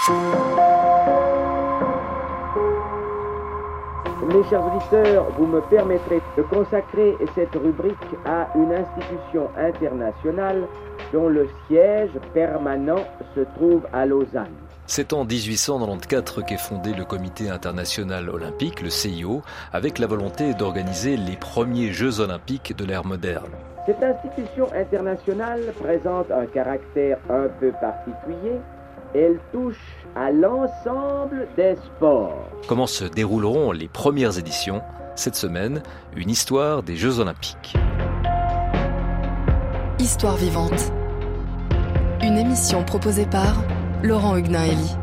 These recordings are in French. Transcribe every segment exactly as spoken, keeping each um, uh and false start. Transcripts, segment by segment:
Mes chers auditeurs, vous me permettrez de consacrer cette rubrique à une institution internationale dont le siège permanent se trouve à Lausanne. C'est en dix-huit cent quatre-vingt-quatorze qu'est fondé le Comité international olympique, le C I O, avec la volonté d'organiser les premiers Jeux olympiques de l'ère moderne. Cette institution internationale présente un caractère un peu particulier. Elle touche à l'ensemble des sports. Comment se dérouleront les premières éditions ? Cette semaine, une histoire des Jeux olympiques. Histoire vivante. Une émission proposée par Laurent Huguenin-Hélie.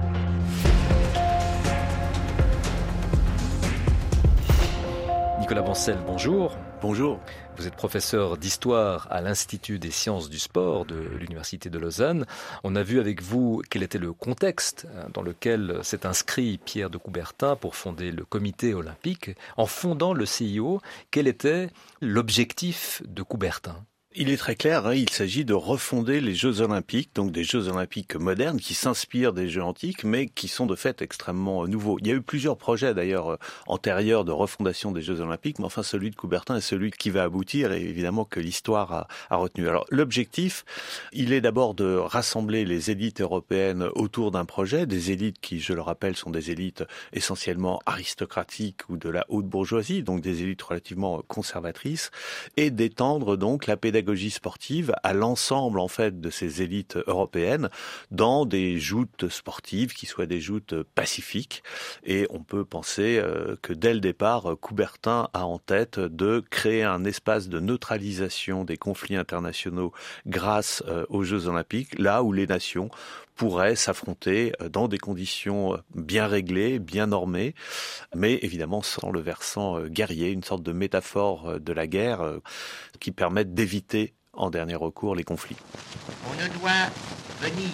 Nicolas Bancel, bonjour. Bonjour. Vous êtes professeur d'histoire à l'Institut des sciences du sport de l'Université de Lausanne. On a vu avec vous quel était le contexte dans lequel s'est inscrit Pierre de Coubertin pour fonder le comité olympique. En fondant le C I O, quel était l'objectif de Coubertin ? Il est très clair, hein, il s'agit de refonder les Jeux olympiques, donc des Jeux olympiques modernes qui s'inspirent des Jeux antiques, mais qui sont de fait extrêmement nouveaux. Il y a eu plusieurs projets d'ailleurs antérieurs de refondation des Jeux olympiques, mais enfin celui de Coubertin est celui qui va aboutir et évidemment que l'histoire a, a retenu. Alors l'objectif, il est d'abord de rassembler les élites européennes autour d'un projet, des élites qui, je le rappelle, sont des élites essentiellement aristocratiques ou de la haute bourgeoisie, donc des élites relativement conservatrices, et d'étendre donc la pédagogie sportive à l'ensemble en fait de ces élites européennes dans des joutes sportives qui soient des joutes pacifiques. Et on peut penser euh, que dès le départ, Coubertin a en tête de créer un espace de neutralisation des conflits internationaux grâce euh, aux Jeux olympiques, là où les nations pourraient s'affronter dans des conditions bien réglées, bien normées, mais évidemment sans le versant guerrier, une sorte de métaphore de la guerre qui permette d'éviter, en dernier recours, les conflits. On ne doit venir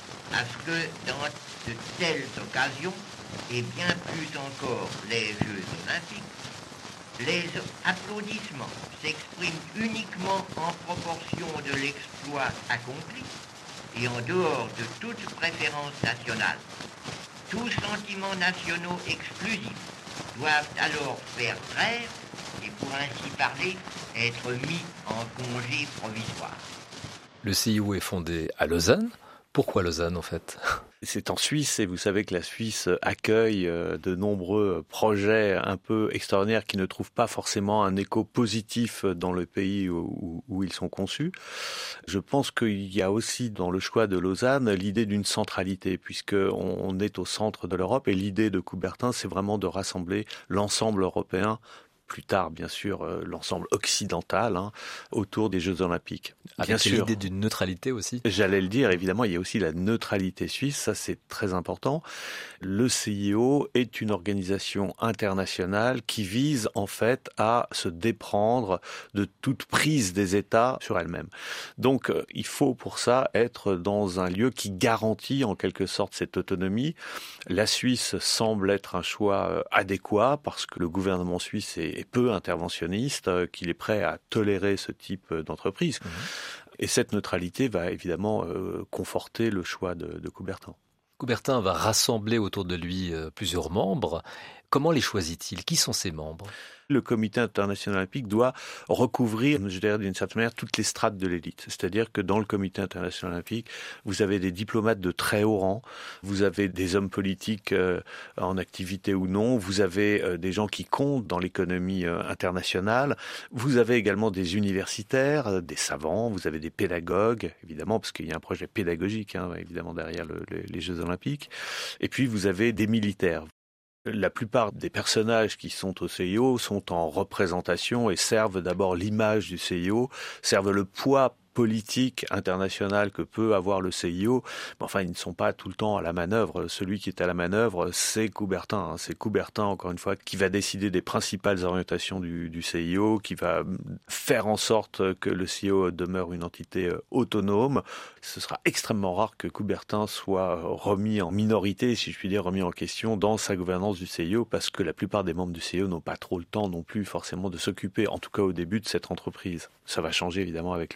à ce que dans de telles occasions, et bien plus encore les Jeux olympiques, les applaudissements s'expriment uniquement en proportion de l'exploit accompli et en dehors de toute préférence nationale. Tous sentiments nationaux exclusifs doivent alors faire trêve et, pour ainsi parler, être mis en congé provisoire. Le C I O est fondé à Lausanne. Pourquoi Lausanne en fait ? C'est en Suisse et vous savez que la Suisse accueille de nombreux projets un peu extraordinaires qui ne trouvent pas forcément un écho positif dans le pays où, où ils sont conçus. Je pense qu'il y a aussi dans le choix de Lausanne l'idée d'une centralité puisqu'on on est au centre de l'Europe et l'idée de Coubertin c'est vraiment de rassembler l'ensemble européen, plus tard, bien sûr, euh, l'ensemble occidental hein, autour des Jeux olympiques. Avec bien sûr, l'idée d'une neutralité aussi. J'allais le dire, évidemment, il y a aussi la neutralité suisse, ça c'est très important. Le C I O est une organisation internationale qui vise en fait à se déprendre de toute prise des États sur elle-même. Donc euh, il faut pour ça être dans un lieu qui garantit en quelque sorte cette autonomie. La Suisse semble être un choix euh, adéquat parce que le gouvernement suisse est est peu interventionniste, qu'il est prêt à tolérer ce type d'entreprise. Mmh. Et cette neutralité va évidemment euh, conforter le choix de, de Coubertin. Coubertin va rassembler autour de lui euh, plusieurs membres. Comment les choisit-il ? Qui sont ces membres ? Le comité international olympique doit recouvrir, je dirais d'une certaine manière, toutes les strates de l'élite. C'est-à-dire que dans le comité international olympique, vous avez des diplomates de très haut rang, vous avez des hommes politiques euh, en activité ou non, vous avez euh, des gens qui comptent dans l'économie euh, internationale, vous avez également des universitaires, euh, des savants, vous avez des pédagogues, évidemment, parce qu'il y a un projet pédagogique, hein, évidemment, derrière le, le, les Jeux olympiques, et puis vous avez des militaires. La plupart des personnages qui sont au C I O sont en représentation et servent d'abord l'image du C I O, servent le poids politique internationale que peut avoir le C I O, mais enfin ils ne sont pas tout le temps à la manœuvre. Celui qui est à la manœuvre, c'est Coubertin. C'est Coubertin, encore une fois, qui va décider des principales orientations du, du C I O, qui va faire en sorte que le C I O demeure une entité autonome. Ce sera extrêmement rare que Coubertin soit remis en minorité, si je puis dire, remis en question dans sa gouvernance du C I O, parce que la plupart des membres du C I O n'ont pas trop le temps non plus forcément de s'occuper, en tout cas au début de cette entreprise. Ça va changer évidemment avec le temps lorsque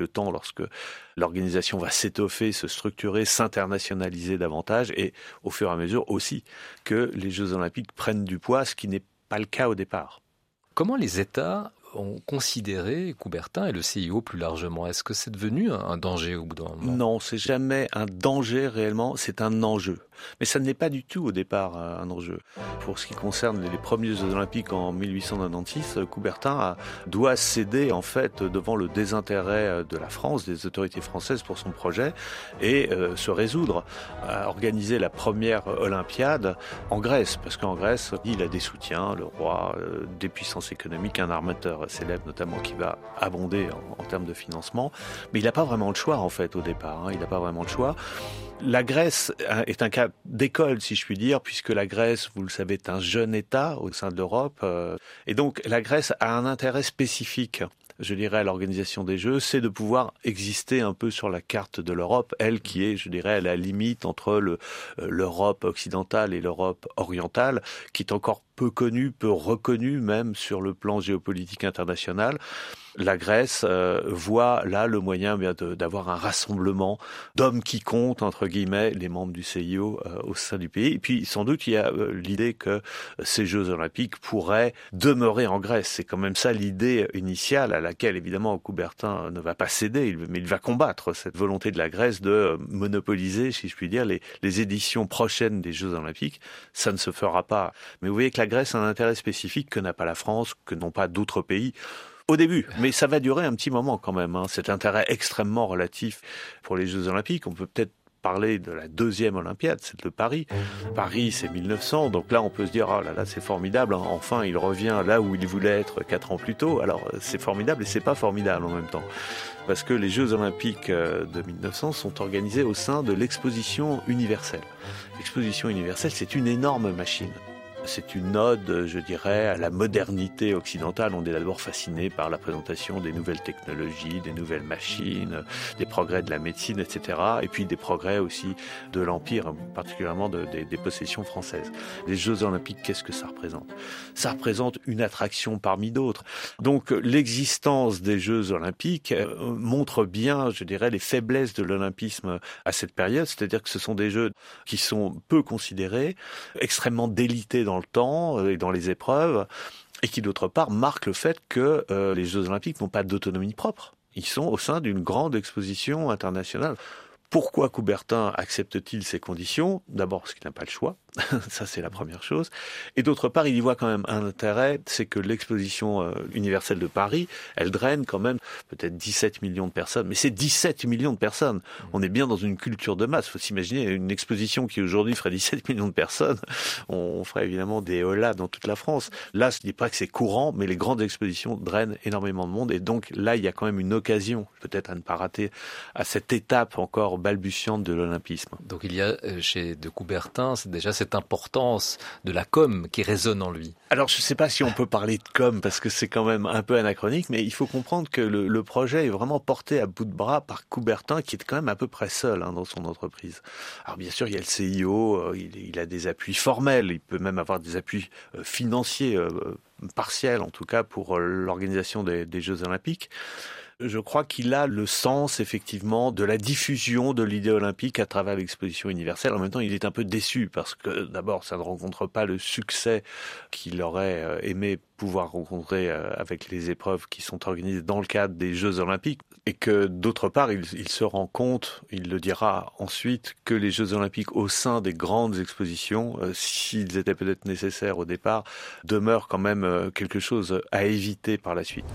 parce que l'organisation va s'étoffer, se structurer, s'internationaliser davantage et au fur et à mesure aussi que les Jeux Olympiques prennent du poids, ce qui n'est pas le cas au départ. Comment les États ont considéré Coubertin et le C I O plus largement? Est-ce que c'est devenu un danger au bout d'un moment? Non, c'est jamais un danger réellement, c'est un enjeu. Mais ça n'est pas du tout au départ un enjeu. Pour ce qui concerne les premiers Jeux Olympiques en mille huit cent quatre-vingt-seize, Coubertin a, doit céder en fait devant le désintérêt de la France, des autorités françaises pour son projet et euh, se résoudre à organiser la première Olympiade en Grèce. Parce qu'en Grèce, il a des soutiens, le roi, euh, des puissances économiques, un armateur célèbre notamment qui va abonder en, en termes de financement. Mais il n'a pas vraiment le choix en fait au départ. Hein, il n'a pas vraiment le choix. La Grèce est un cas d'école, si je puis dire, puisque la Grèce, vous le savez, est un jeune État au sein de l'Europe. Et donc, la Grèce a un intérêt spécifique, je dirais, à l'organisation des Jeux, c'est de pouvoir exister un peu sur la carte de l'Europe, elle qui est, je dirais, à la limite entre le, l'Europe occidentale et l'Europe orientale, qui est encore peu connue, peu reconnue même sur le plan géopolitique international. La Grèce euh, voit là le moyen bien de, d'avoir un rassemblement d'hommes qui comptent, entre guillemets, les membres du C I O euh, au sein du pays. Et puis sans doute il y a euh, l'idée que ces Jeux Olympiques pourraient demeurer en Grèce. C'est quand même ça l'idée initiale à laquelle évidemment Coubertin ne va pas céder, mais il va combattre cette volonté de la Grèce de monopoliser, si je puis dire, les, les éditions prochaines des Jeux Olympiques. Ça ne se fera pas. Mais vous voyez que la Grèce a un intérêt spécifique que n'a pas la France, que n'ont pas d'autres pays. Au début, mais ça va durer un petit moment quand même, hein, cet intérêt extrêmement relatif pour les Jeux Olympiques. On peut peut-être parler de la deuxième Olympiade, c'est de Paris. Paris, c'est mille neuf cents, donc là on peut se dire, oh là là, c'est formidable, hein, enfin il revient là où il voulait être quatre ans plus tôt. Alors c'est formidable et c'est pas formidable en même temps. Parce que les Jeux Olympiques de mille neuf cents sont organisés au sein de l'Exposition universelle. L'Exposition universelle, c'est une énorme machine. C'est une ode, je dirais, à la modernité occidentale. On est d'abord fasciné par la présentation des nouvelles technologies, des nouvelles machines, des progrès de la médecine, et cetera. Et puis des progrès aussi de l'Empire, particulièrement de, des, des possessions françaises. Les Jeux Olympiques, qu'est-ce que ça représente? Ça représente une attraction parmi d'autres. Donc l'existence des Jeux Olympiques montre bien, je dirais, les faiblesses de l'olympisme à cette période. C'est-à-dire que ce sont des Jeux qui sont peu considérés, extrêmement délités dans dans le temps et dans les épreuves, et qui d'autre part marque le fait que euh, les Jeux Olympiques n'ont pas d'autonomie propre. Ils sont au sein d'une grande exposition internationale. Pourquoi Coubertin accepte-t-il ces conditions? D'abord parce qu'il n'a pas le choix, ça c'est la première chose. Et d'autre part, il y voit quand même un intérêt, c'est que l'exposition euh, universelle de Paris, elle draine quand même peut-être dix-sept millions de personnes. Mais c'est dix-sept millions de personnes. On est bien dans une culture de masse. Il faut s'imaginer une exposition qui aujourd'hui ferait dix-sept millions de personnes. On ferait évidemment des hollas dans toute la France. Là, je ne dis pas que c'est courant, mais les grandes expositions drainent énormément de monde. Et donc là, il y a quand même une occasion, peut-être à ne pas rater, à cette étape encore balbutiante de l'olympisme. Donc il y a chez de Coubertin, c'est déjà cette importance de la com qui résonne en lui. Alors je ne sais pas si on peut parler de com parce que c'est quand même un peu anachronique, mais il faut comprendre que le, le projet est vraiment porté à bout de bras par Coubertin qui est quand même à peu près seul hein, dans son entreprise. Alors bien sûr il y a le C I O, il, il a des appuis formels, il peut même avoir des appuis euh, financiers euh, partiels en tout cas pour euh, l'organisation des, des Jeux Olympiques. Je crois qu'il a le sens, effectivement, de la diffusion de l'idée olympique à travers l'exposition universelle. En même temps, il est un peu déçu parce que, d'abord, ça ne rencontre pas le succès qu'il aurait aimé pouvoir rencontrer avec les épreuves qui sont organisées dans le cadre des Jeux Olympiques. Et que, d'autre part, il, il se rend compte, il le dira ensuite, que les Jeux Olympiques au sein des grandes expositions, euh, s'ils étaient peut-être nécessaires au départ, demeurent quand même euh, quelque chose à éviter par la suite.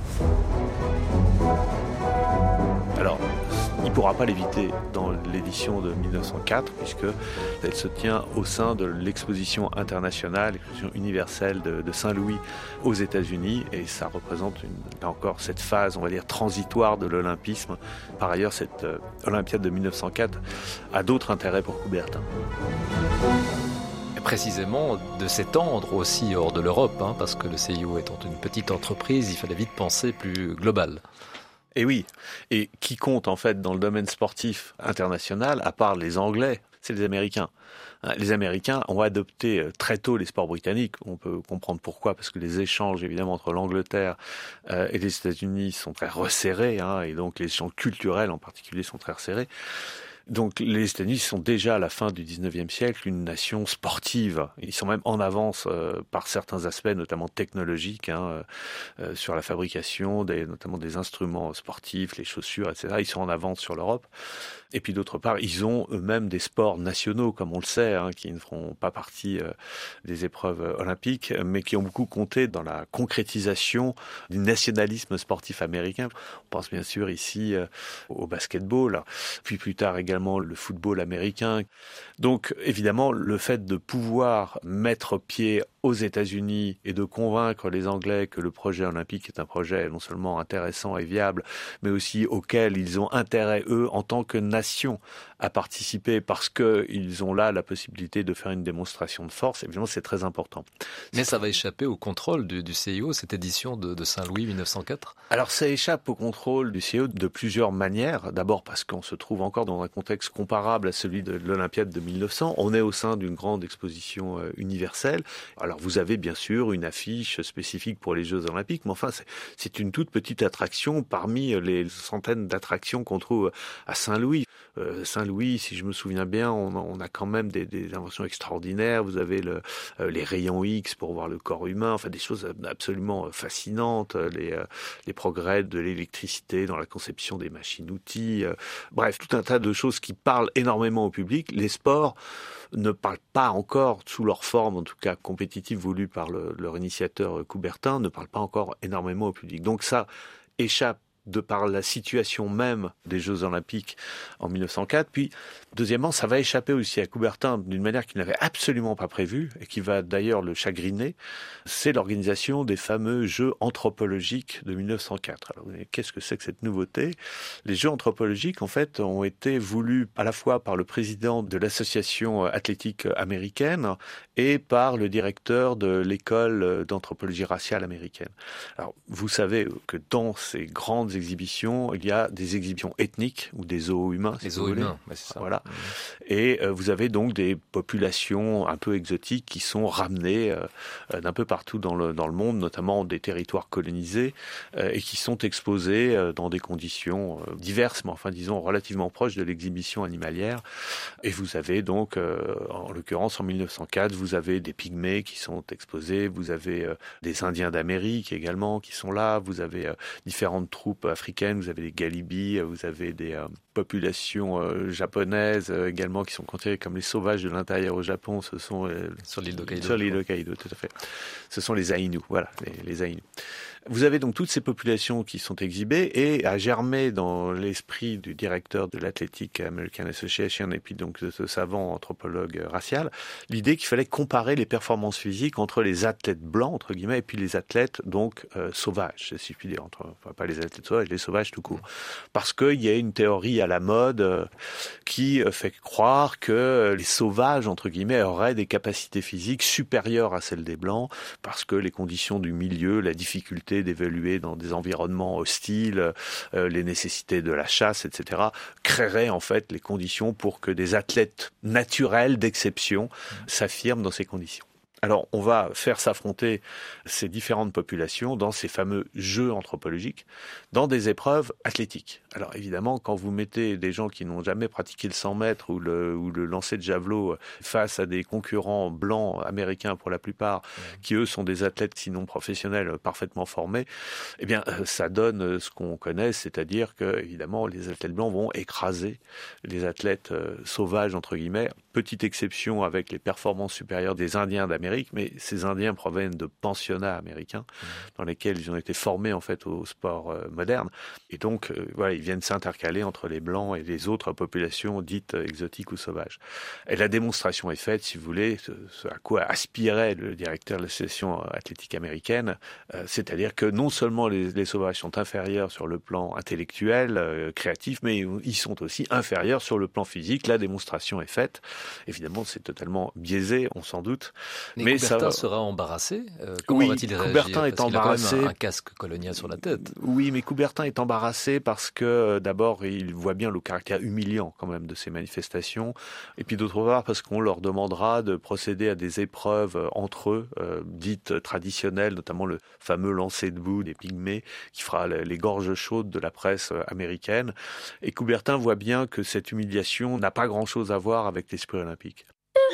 Alors, il ne pourra pas l'éviter dans l'édition de mille neuf cent quatre, puisqu'elle se tient au sein de l'exposition internationale, l'exposition universelle de, de Saint-Louis aux États-Unis, et ça représente une, là encore cette phase, on va dire, transitoire de l'olympisme. Par ailleurs, cette euh, Olympiade de mille neuf cent quatre a d'autres intérêts pour Coubertin. Précisément de s'étendre aussi hors de l'Europe, hein, parce que le C I O étant une petite entreprise, il fallait vite penser plus global. Et oui, et qui compte en fait dans le domaine sportif international, à part les Anglais, c'est les Américains. Les Américains ont adopté très tôt les sports britanniques. On peut comprendre pourquoi, parce que les échanges, évidemment, entre l'Angleterre et les États-Unis sont très resserrés, hein, et donc les échanges culturels en particulier sont très resserrés. Donc les États-Unis sont déjà à la fin du dix-neuvième siècle une nation sportive. Ils sont même en avance euh, par certains aspects, notamment technologiques, hein, euh, sur la fabrication, des, notamment des instruments sportifs, les chaussures, et cetera. Ils sont en avance sur l'Europe. Et puis d'autre part, ils ont eux-mêmes des sports nationaux, comme on le sait, hein, qui ne feront pas partie euh, des épreuves olympiques, mais qui ont beaucoup compté dans la concrétisation du nationalisme sportif américain. On pense bien sûr ici euh, au basketball, puis plus tard également le football américain. Donc évidemment, le fait de pouvoir mettre pied aux États-Unis et de convaincre les Anglais que le projet olympique est un projet non seulement intéressant et viable, mais aussi auquel ils ont intérêt, eux, en tant que nation, à participer parce qu'ils ont là la possibilité de faire une démonstration de force, évidemment, c'est très important. Mais ça va échapper au contrôle du, du C I O, cette édition de, de Saint-Louis mille neuf cent quatre? Alors ça échappe au contrôle du C I O de plusieurs manières. D'abord parce qu'on se trouve encore dans un contexte comparable à celui de l'Olympiade de mille neuf cents. On est au sein d'une grande exposition universelle. Alors vous avez bien sûr une affiche spécifique pour les Jeux Olympiques, mais enfin c'est, c'est une toute petite attraction parmi les centaines d'attractions qu'on trouve à Saint-Louis. Euh, Saint-Louis, si je me souviens bien, on a, on a quand même des, des inventions extraordinaires. Vous avez le, euh, les rayons X pour voir le corps humain, enfin des choses absolument fascinantes, les, euh, les progrès de l'électricité dans la conception des machines-outils. Euh, bref, tout un tas de choses qui parlent énormément au public. Les sports ne parlent pas encore, sous leur forme, en tout cas compétitive voulue par le, leur initiateur Coubertin, ne parlent pas encore énormément au public. Donc ça échappe de par la situation même des Jeux Olympiques en mille neuf cent quatre. Puis, deuxièmement, ça va échapper aussi à Coubertin d'une manière qu'il n'avait absolument pas prévue et qui va d'ailleurs le chagriner. C'est l'organisation des fameux Jeux anthropologiques de mille neuf cent quatre. Alors, qu'est-ce que c'est que cette nouveauté? Les Jeux anthropologiques, en fait, ont été voulus à la fois par le président de l'association athlétique américaine et par le directeur de l'école d'anthropologie raciale américaine. Alors, vous savez que dans ces grandes exhibitions, il y a des exhibitions ethniques ou des zoos humains. Si les zoos humains, ouais, c'est ça. Voilà. Mmh. Et euh, vous avez donc des populations un peu exotiques qui sont ramenées euh, d'un peu partout dans le, dans le monde, notamment des territoires colonisés, euh, et qui sont exposées euh, dans des conditions euh, diverses, mais enfin disons relativement proches de l'exhibition animalière. Et vous avez donc, euh, en l'occurrence en mille neuf cent quatre, vous avez des pygmées qui sont exposés, vous avez euh, des Indiens d'Amérique également qui sont là, vous avez euh, différentes troupes africaines, vous avez des Galibis, vous avez des euh, populations euh, japonaises euh, également qui sont considérées comme les sauvages de l'intérieur au Japon. Ce sont euh, sur l'île d'Hokkaido. Sur l'île d'Hokkaido, tout à fait. Ce sont les Aïnous, voilà, les, les Aïnous. Vous avez donc toutes ces populations qui sont exhibées et a germé dans l'esprit du directeur de l'Athletic American Association et puis donc de ce savant anthropologue racial l'idée qu'il fallait comparer les performances physiques entre les athlètes blancs entre guillemets et puis les athlètes donc euh, sauvages, si je puis dire, entre, enfin, pas les athlètes sauvages, les sauvages tout court, parce qu'il y a une théorie à la mode euh, qui fait croire que les sauvages entre guillemets auraient des capacités physiques supérieures à celles des blancs parce que les conditions du milieu, la difficulté d'évoluer dans des environnements hostiles, euh, les nécessités de la chasse, et cetera, créeraient en fait les conditions pour que des athlètes naturels d'exception s'affirment dans ces conditions. Alors, on va faire s'affronter ces différentes populations dans ces fameux jeux anthropologiques, dans des épreuves athlétiques. Alors, évidemment, quand vous mettez des gens qui n'ont jamais pratiqué le cent mètres ou le, ou le lancer de javelot face à des concurrents blancs, américains pour la plupart, mmh. qui eux sont des athlètes sinon professionnels parfaitement formés, eh bien, ça donne ce qu'on connaît, c'est-à-dire que, évidemment, les athlètes blancs vont écraser les athlètes sauvages, entre guillemets. Petite exception avec les performances supérieures des Indiens d'Amérique, mais ces Indiens proviennent de pensionnats américains mmh. dans lesquels ils ont été formés en fait au sport euh, moderne. Et donc, euh, voilà, ils viennent s'intercaler entre les Blancs et les autres populations dites exotiques ou sauvages. Et la démonstration est faite, si vous voulez, ce, ce à quoi aspirait le directeur de l'association athlétique américaine, euh, c'est-à-dire que non seulement les, les sauvages sont inférieurs sur le plan intellectuel, euh, créatif, mais ils sont aussi inférieurs sur le plan physique. La démonstration est faite. Évidemment, c'est totalement biaisé, on s'en doute. Mais, mais Coubertin ça... sera embarrassé. Euh, comment oui, va-t-il réagir? Coubertin est Parce embarrassé. qu'il a quand même un, un casque colonial sur la tête. Oui, mais Coubertin est embarrassé parce que que d'abord, il voit bien le caractère humiliant quand même de ces manifestations, et puis d'autre part parce qu'on leur demandera de procéder à des épreuves entre eux, euh, dites traditionnelles, notamment le fameux lancer debout des pygmées, qui fera les gorges chaudes de la presse américaine. Et Coubertin voit bien que cette humiliation n'a pas grand-chose à voir avec l'esprit olympique.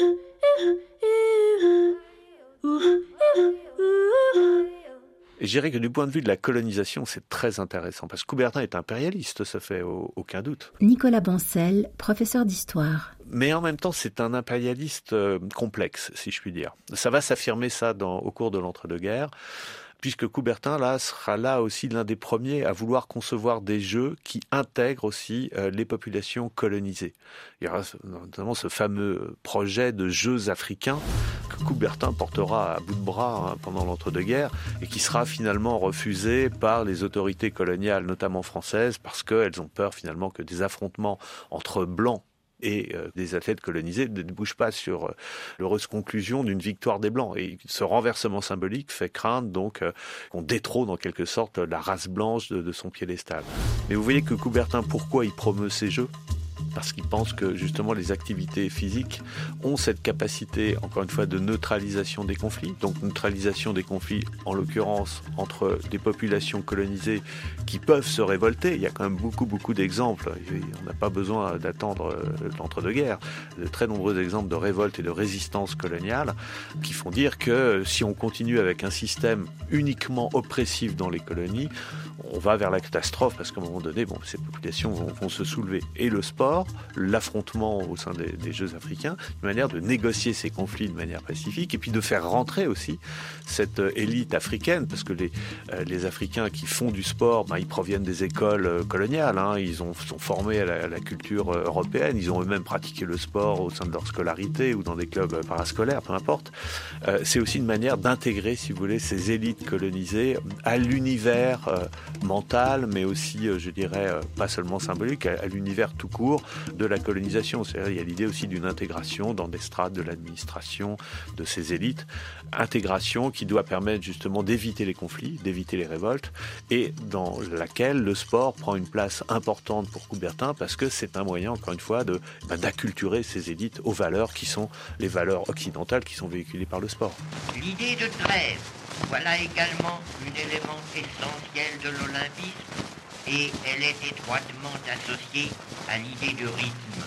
Et je dirais que du point de vue de la colonisation, c'est très intéressant, parce que Coubertin est impérialiste, ça fait aucun doute. Nicolas Bancel, professeur d'histoire. Mais en même temps, c'est un impérialiste euh, complexe, si je puis dire. Ça va s'affirmer ça dans, au cours de l'entre-deux-guerres, puisque Coubertin, là, sera là aussi l'un des premiers à vouloir concevoir des jeux qui intègrent aussi euh, les populations colonisées. Il y aura notamment ce fameux projet de jeux africains que Coubertin portera à bout de bras hein, pendant l'entre-deux-guerres et qui sera finalement refusé par les autorités coloniales, notamment françaises, parce qu'elles ont peur finalement que des affrontements entre blancs et euh, des athlètes colonisés ne débouchent pas sur euh, l'heureuse conclusion d'une victoire des Blancs. Et ce renversement symbolique fait craindre donc euh, qu'on détrône en quelque sorte la race blanche de, de son piédestal. Mais vous voyez que Coubertin, pourquoi il promeut ces jeux ? Parce qu'il pense que justement les activités physiques ont cette capacité, encore une fois, de neutralisation des conflits. Donc neutralisation des conflits, en l'occurrence, entre des populations colonisées qui peuvent se révolter. Il y a quand même beaucoup, beaucoup d'exemples. On n'a pas besoin d'attendre l'entre-deux-guerres. De très nombreux exemples de révoltes et de résistance coloniale qui font dire que si on continue avec un système uniquement oppressif dans les colonies, on va vers la catastrophe parce qu'à un moment donné, bon, ces populations vont, vont se soulever. Et le sport, l'affrontement au sein des, des Jeux africains, une manière de négocier ces conflits de manière pacifique et puis de faire rentrer aussi cette élite africaine, parce que les, euh, les Africains qui font du sport, ben, ils proviennent des écoles coloniales, hein, ils ont, sont formés à la, à la culture européenne, ils ont eux-mêmes pratiqué le sport au sein de leur scolarité ou dans des clubs parascolaires, peu importe. Euh, c'est aussi une manière d'intégrer, si vous voulez, ces élites colonisées à l'univers euh, mental, mais aussi, euh, je dirais, euh, pas seulement symbolique, à, à l'univers tout court de la colonisation. C'est-à-dire, il y a l'idée aussi d'une intégration dans des strates de l'administration de ces élites, intégration qui doit permettre justement d'éviter les conflits, d'éviter les révoltes, et dans laquelle le sport prend une place importante pour Coubertin, parce que c'est un moyen, encore une fois, de, ben, d'acculturer ces élites aux valeurs qui sont les valeurs occidentales qui sont véhiculées par le sport. L'idée de trêve, voilà également un élément essentiel de l'olympisme, et elle est étroitement associée à l'idée de rythme.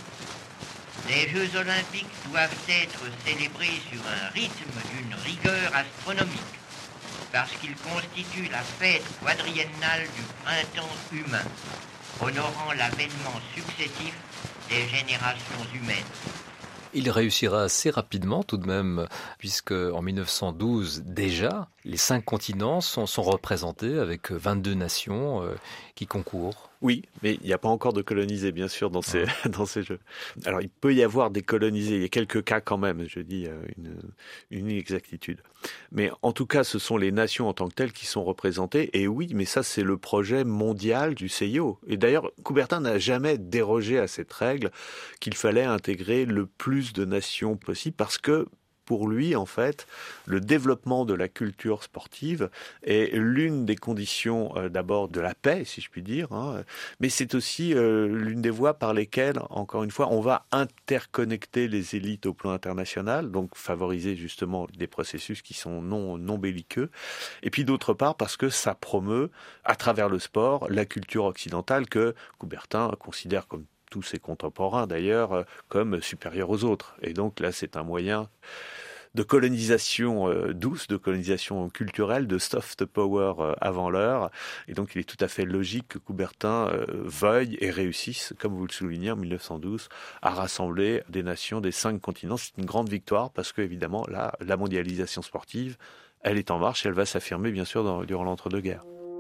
Les Jeux olympiques doivent être célébrés sur un rythme d'une rigueur astronomique, parce qu'ils constituent la fête quadriennale du printemps humain, honorant l'avènement successif des générations humaines. Il réussira assez rapidement tout de même, puisque en mille neuf cent douze, déjà, les cinq continents sont, sont représentés avec vingt-deux nations euh, qui concourent. Oui, mais il n'y a pas encore de colonisés, bien sûr, dans ces, dans ces jeux. Alors, il peut y avoir des colonisés. Il y a quelques cas quand même, je dis une, une inexactitude. Mais en tout cas, ce sont les nations en tant que telles qui sont représentées. Et oui, mais ça, c'est le projet mondial du C I O. Et d'ailleurs, Coubertin n'a jamais dérogé à cette règle qu'il fallait intégrer le plus de nations possible, parce que pour lui, en fait, le développement de la culture sportive est l'une des conditions euh, d'abord de la paix, si je puis dire, hein, mais c'est aussi euh, l'une des voies par lesquelles, encore une fois, on va interconnecter les élites au plan international, donc favoriser justement des processus qui sont non, non belliqueux, et puis d'autre part parce que ça promeut, à travers le sport, la culture occidentale que Coubertin considère comme tous ses contemporains d'ailleurs, comme supérieurs aux autres. Et donc là, c'est un moyen de colonisation euh, douce, de colonisation culturelle, de soft power euh, avant l'heure. Et donc, il est tout à fait logique que Coubertin euh, veuille et réussisse, comme vous le soulignez, en mille neuf cent douze, à rassembler des nations des cinq continents. C'est une grande victoire parce que, évidemment, là, la mondialisation sportive, elle est en marche et elle va s'affirmer, bien sûr, dans, durant l'entre-deux-guerres.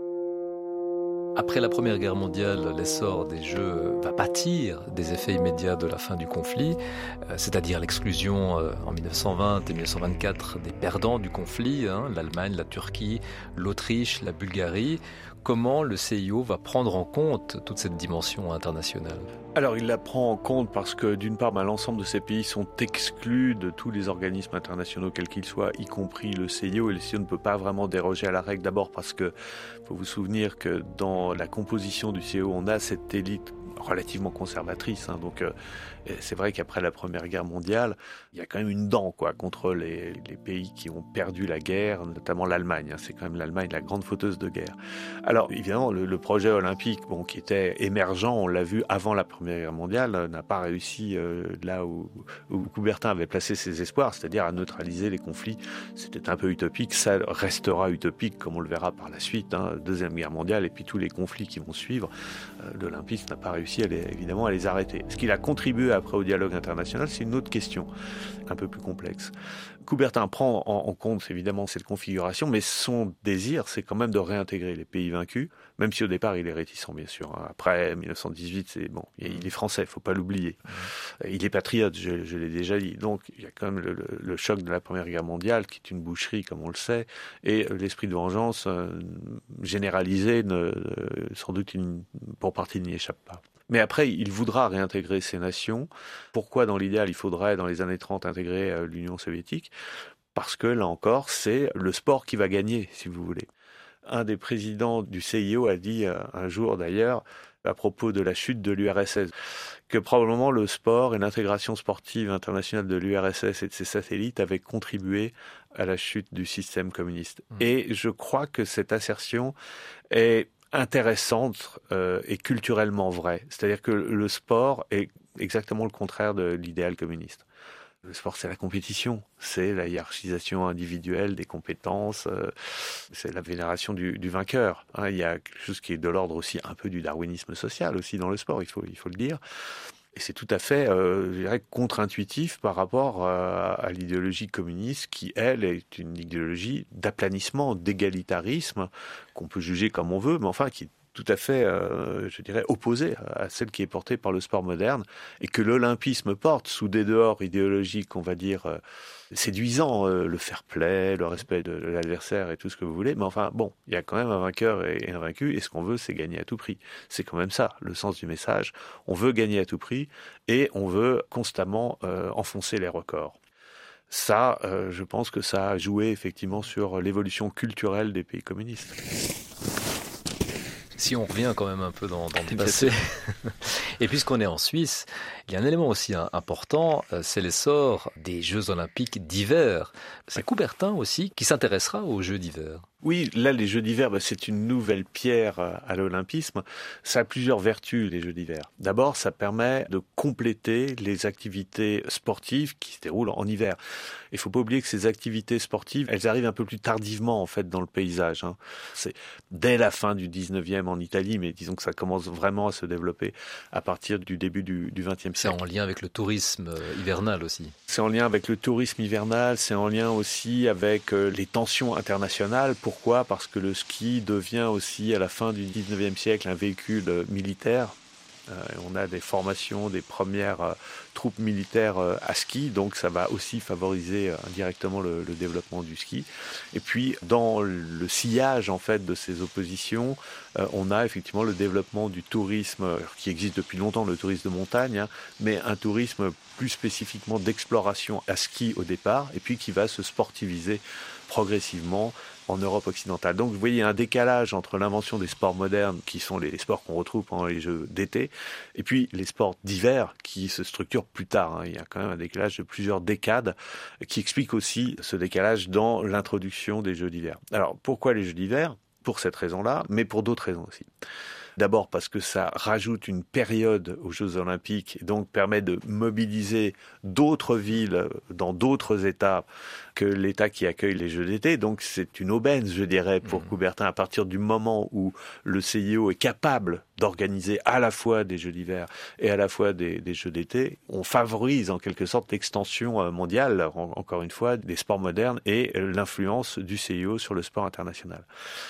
Après la Première Guerre mondiale, l'essor des Jeux va pâtir des effets immédiats de la fin du conflit, c'est-à-dire l'exclusion en mille neuf cent vingt et mille neuf cent vingt-quatre des perdants du conflit, hein, l'Allemagne, la Turquie, l'Autriche, la Bulgarie. comment le C I O va prendre en compte toute cette dimension internationale ? Alors, il la prend en compte parce que, d'une part, ben, l'ensemble de ces pays sont exclus de tous les organismes internationaux, quels qu'ils soient, y compris le C I O. Et le C I O ne peut pas vraiment déroger à la règle. D'abord parce que, faut vous souvenir que dans la composition du C I O, on a cette élite relativement conservatrice. Hein, donc, euh, c'est vrai qu'après la Première Guerre mondiale, il y a quand même une dent quoi, contre les, les pays qui ont perdu la guerre, notamment l'Allemagne. Hein, c'est quand même l'Allemagne la grande fauteuse de guerre. Alors, évidemment, le, le projet olympique, bon, qui était émergent, on l'a vu avant la Première Guerre mondiale, n'a pas réussi euh, là où, où Coubertin avait placé ses espoirs, c'est-à-dire à neutraliser les conflits. C'était un peu utopique, ça restera utopique, comme on le verra par la suite. Hein, Deuxième Guerre mondiale et puis tous les conflits qui vont suivre. Euh, L'olympisme n'a pas réussi à les, évidemment à les arrêter. Ce qu'il a contribué après au dialogue international, c'est une autre question, un peu plus complexe. Coubertin prend en, en compte évidemment cette configuration, mais son désir, c'est quand même de réintégrer les pays vaincus, même si au départ il est réticent, bien sûr. Après mille neuf cent dix-huit, c'est bon, il est français, il faut pas l'oublier. Il est patriote, je, je l'ai déjà dit. Donc il y a quand même le, le, le choc de la Première Guerre mondiale, qui est une boucherie, comme on le sait, et l'esprit de vengeance euh, généralisé, ne, euh, sans doute une, pour partie, n'y échappe pas. Mais après, il voudra réintégrer ces nations. Pourquoi, dans l'idéal, il faudrait, dans les années trente, intégrer euh, l'Union soviétique ? Parce que, là encore, c'est le sport qui va gagner, si vous voulez. Un des présidents du C I O a dit euh, un jour, d'ailleurs, à propos de la chute de l'U R S S, que probablement le sport et l'intégration sportive internationale de l'U R S S et de ses satellites avaient contribué à la chute du système communiste. Mmh. Et je crois que cette assertion est intéressante euh, et culturellement vraie. C'est-à-dire que le sport est exactement le contraire de l'idéal communiste. Le sport, c'est la compétition, c'est la hiérarchisation individuelle des compétences, euh, c'est la vénération du, du vainqueur. Hein, il y a quelque chose qui est de l'ordre aussi un peu du darwinisme social aussi dans le sport, il faut, il faut le dire. Et c'est tout à fait, euh, je dirais, contre-intuitif par rapport à, à l'idéologie communiste qui, elle, est une idéologie d'aplanissement, d'égalitarisme, qu'on peut juger comme on veut, mais enfin qui est tout à fait, euh, je dirais, opposée à celle qui est portée par le sport moderne et que l'olympisme porte sous des dehors idéologiques, on va dire, euh, séduisants, euh, le fair play, le respect de, de l'adversaire et tout ce que vous voulez. Mais enfin, bon, il y a quand même un vainqueur et, et un vaincu et ce qu'on veut, c'est gagner à tout prix. C'est quand même ça, le sens du message. On veut gagner à tout prix et on veut constamment euh, enfoncer les records. Ça, euh, je pense que ça a joué effectivement sur l'évolution culturelle des pays communistes. Si on revient quand même un peu dans, dans le passé, et puisqu'on est en Suisse, il y a un élément aussi important, c'est l'essor des Jeux Olympiques d'hiver. C'est Coubertin aussi qui s'intéressera aux Jeux d'hiver. Oui, là, les Jeux d'hiver, bah, c'est une nouvelle pierre à l'olympisme. Ça a plusieurs vertus, les Jeux d'hiver. D'abord, ça permet de compléter les activités sportives qui se déroulent en hiver. Il ne faut pas oublier que ces activités sportives, elles arrivent un peu plus tardivement, en fait, dans le paysage. Hein. C'est dès la fin du dix-neuvième en Italie, mais disons que ça commence vraiment à se développer à partir du début du, du vingtième siècle. C'est en lien avec le tourisme hivernal aussi. C'est en lien avec le tourisme hivernal, c'est en lien aussi avec euh, les tensions internationales. Pourquoi ? Parce que le ski devient aussi, à la fin du dix-neuvième siècle, un véhicule euh, militaire. Euh, on a des formations des premières euh, troupes militaires euh, à ski, donc ça va aussi favoriser euh, indirectement le, le développement du ski. Et puis, dans le sillage en fait de ces oppositions, euh, on a effectivement le développement du tourisme qui existe depuis longtemps, le tourisme de montagne, hein, mais un tourisme plus spécifiquement d'exploration à ski au départ, et puis qui va se sportiviser progressivement en Europe occidentale. Donc vous voyez un décalage entre l'invention des sports modernes, qui sont les sports qu'on retrouve pendant les Jeux d'été, et puis les sports d'hiver, qui se structurent plus tard. Hein. Il y a quand même un décalage de plusieurs décades, qui explique aussi ce décalage dans l'introduction des Jeux d'hiver. Alors pourquoi les Jeux d'hiver ? Pour cette raison-là, mais pour d'autres raisons aussi. D'abord parce que ça rajoute une période aux Jeux Olympiques et donc permet de mobiliser d'autres villes dans d'autres États que l'État qui accueille les Jeux d'été. Donc c'est une aubaine, je dirais, pour mmh. Coubertin, à partir du moment où le C I O est capable d'organiser à la fois des Jeux d'hiver et à la fois des, des Jeux d'été. On favorise en quelque sorte l'extension mondiale, en, encore une fois, des sports modernes et l'influence du C I O sur le sport international.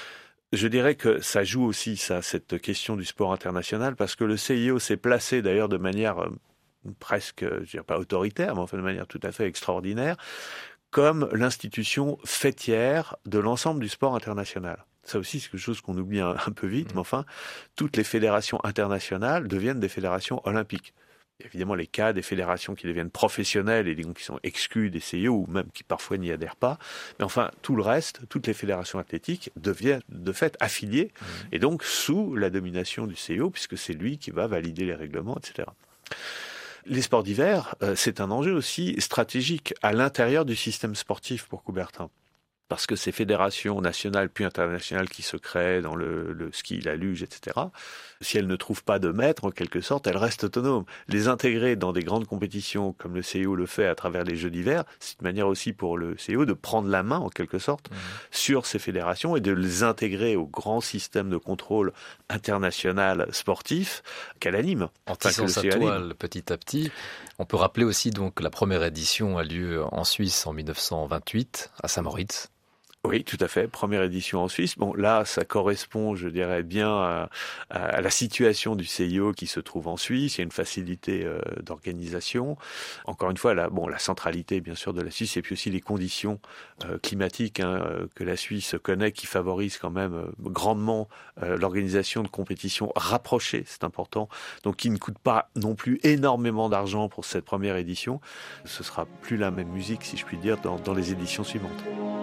Je dirais que ça joue aussi, ça, cette question du sport international, parce que le C I O s'est placé d'ailleurs de manière euh, presque, je dirais pas autoritaire, mais enfin de manière tout à fait extraordinaire, comme l'institution fêtière de l'ensemble du sport international. Ça aussi, c'est quelque chose qu'on oublie un, un peu vite, mais enfin, toutes les fédérations internationales deviennent des fédérations olympiques. Il y a évidemment les cas des fédérations qui deviennent professionnelles et donc qui sont exclues des C I O ou même qui parfois n'y adhèrent pas. Mais enfin, tout le reste, toutes les fédérations athlétiques deviennent de fait affiliées mmh. et donc sous la domination du C I O puisque c'est lui qui va valider les règlements, et cetera. Les sports d'hiver, euh, c'est un enjeu aussi stratégique à l'intérieur du système sportif pour Coubertin. Parce que ces fédérations nationales puis internationales qui se créent dans le, le ski, la luge, et cetera, si elles ne trouvent pas de maître, en quelque sorte, elles restent autonomes. Les intégrer dans des grandes compétitions, comme le C I O le fait à travers les Jeux d'hiver, c'est une manière aussi pour le C I O de prendre la main, en quelque sorte, mmh. sur ces fédérations et de les intégrer au grand système de contrôle international sportif qu'elle anime. En tissant sa toile petit à petit, on peut rappeler aussi donc que la première édition a lieu en Suisse en dix-neuf cent vingt-huit, à Saint-Moritz. Oui, tout à fait. Première édition en Suisse. Bon, là, ça correspond, je dirais, bien à, à la situation du C I O qui se trouve en Suisse. Il y a une facilité euh, d'organisation. Encore une fois, la, bon, la centralité, bien sûr, de la Suisse, et puis aussi les conditions euh, climatiques hein, que la Suisse connaît, qui favorisent quand même euh, grandement euh, l'organisation de compétitions rapprochées. C'est important. Donc, qui ne coûte pas non plus énormément d'argent pour cette première édition. Ce sera plus la même musique, si je puis dire, dans, dans les éditions suivantes.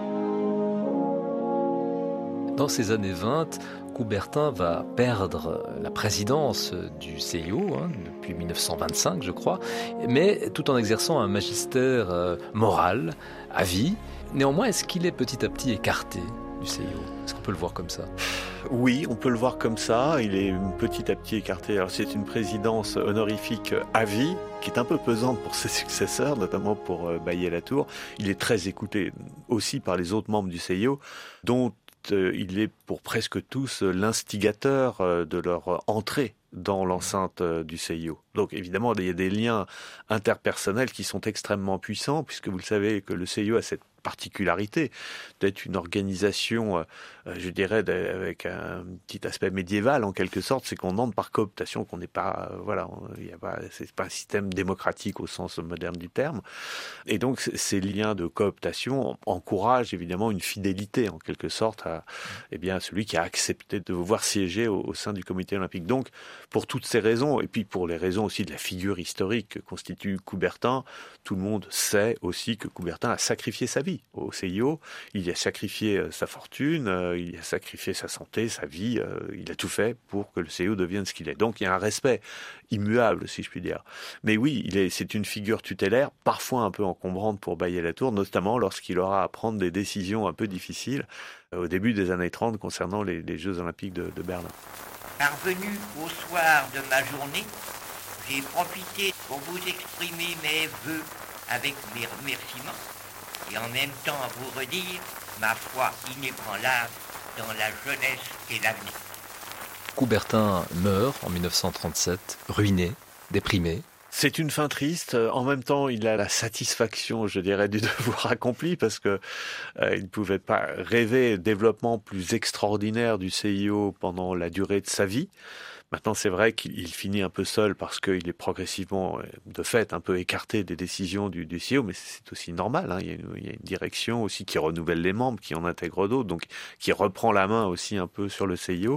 Dans ces années vingt, Coubertin va perdre la présidence du C I O, hein, depuis dix-neuf cent vingt-cinq, je crois, mais tout en exerçant un magistère euh, moral, à vie. Néanmoins, est-ce qu'il est petit à petit écarté du C I O ? Est-ce qu'on peut le voir comme ça ? Oui, on peut le voir comme ça. Il est petit à petit écarté. Alors, c'est une présidence honorifique à vie, qui est un peu pesante pour ses successeurs, notamment pour euh, Bailly-Latour. Il est très écouté aussi par les autres membres du C I O, dont il est pour presque tous l'instigateur de leur entrée dans l'enceinte du C I O. Donc évidemment, il y a des liens interpersonnels qui sont extrêmement puissants, puisque vous le savez que le C I O a cette particularité d'être une organisation, euh, je dirais, avec un petit aspect médiéval en quelque sorte, c'est qu'on entre par cooptation, qu'on n'est pas, euh, voilà, il y a pas, c'est pas un système démocratique au sens moderne du terme. Et donc ces liens de cooptation encouragent évidemment une fidélité en quelque sorte à, eh bien, à celui qui a accepté de vous voir siéger au, au sein du comité olympique. Donc pour toutes ces raisons, et puis pour les raisons aussi de la figure historique que constitue Coubertin, tout le monde sait aussi que Coubertin a sacrifié sa vie au C I O, il a sacrifié sa fortune, il a sacrifié sa santé, sa vie, il a tout fait pour que le C I O devienne ce qu'il est. Donc il y a un respect immuable, si je puis dire. Mais oui, il est, c'est une figure tutélaire, parfois un peu encombrante pour Bailly-Latour, notamment lorsqu'il aura à prendre des décisions un peu difficiles au début des années trente concernant les, les Jeux Olympiques de, de Berlin. Parvenu au soir de ma journée, j'ai profité pour vous exprimer mes vœux avec mes remerciements et en même temps vous redire ma foi inébranlable dans la jeunesse et l'avenir. Coubertin meurt en dix-neuf cent trente-sept, ruiné, déprimé. C'est une fin triste. En même temps, il a la satisfaction, je dirais, du devoir accompli parce que euh, il ne pouvait pas rêver développement plus extraordinaire du C I O pendant la durée de sa vie. Maintenant, c'est vrai qu'il finit un peu seul parce qu'il est progressivement, de fait, un peu écarté des décisions du, du C I O, mais c'est aussi normal. Hein. Il y a une, il y a une direction aussi qui renouvelle les membres, qui en intègre d'autres, donc qui reprend la main aussi un peu sur le C I O.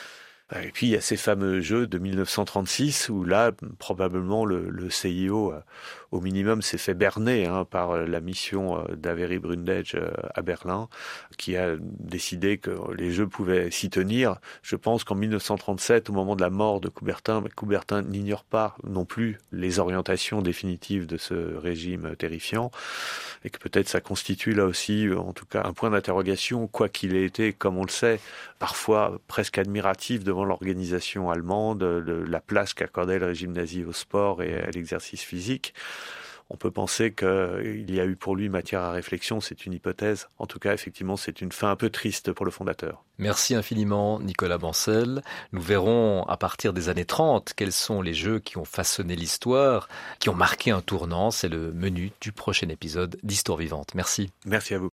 Et puis il y a ces fameux Jeux de dix-neuf cent trente-six où là, probablement, le, le C I O, euh, au minimum, s'est fait berner hein, par la mission euh, d'Avery Brundage euh, à Berlin, qui a décidé que les Jeux pouvaient s'y tenir. Je pense qu'en dix-neuf cent trente-sept, au moment de la mort de Coubertin, Coubertin n'ignore pas non plus les orientations définitives de ce régime terrifiant, et que peut-être ça constitue là aussi, en tout cas, un point d'interrogation, quoi qu'il ait été, comme on le sait, parfois presque admiratif devant l'organisation allemande, de la place qu'accordait le régime nazi au sport et à l'exercice physique. On peut penser qu'il y a eu pour lui matière à réflexion, c'est une hypothèse. En tout cas, effectivement, c'est une fin un peu triste pour le fondateur. Merci infiniment, Nicolas Bancel. Nous verrons à partir des années trente quels sont les jeux qui ont façonné l'histoire, qui ont marqué un tournant. C'est le menu du prochain épisode d'Histoire vivante. Merci. Merci à vous.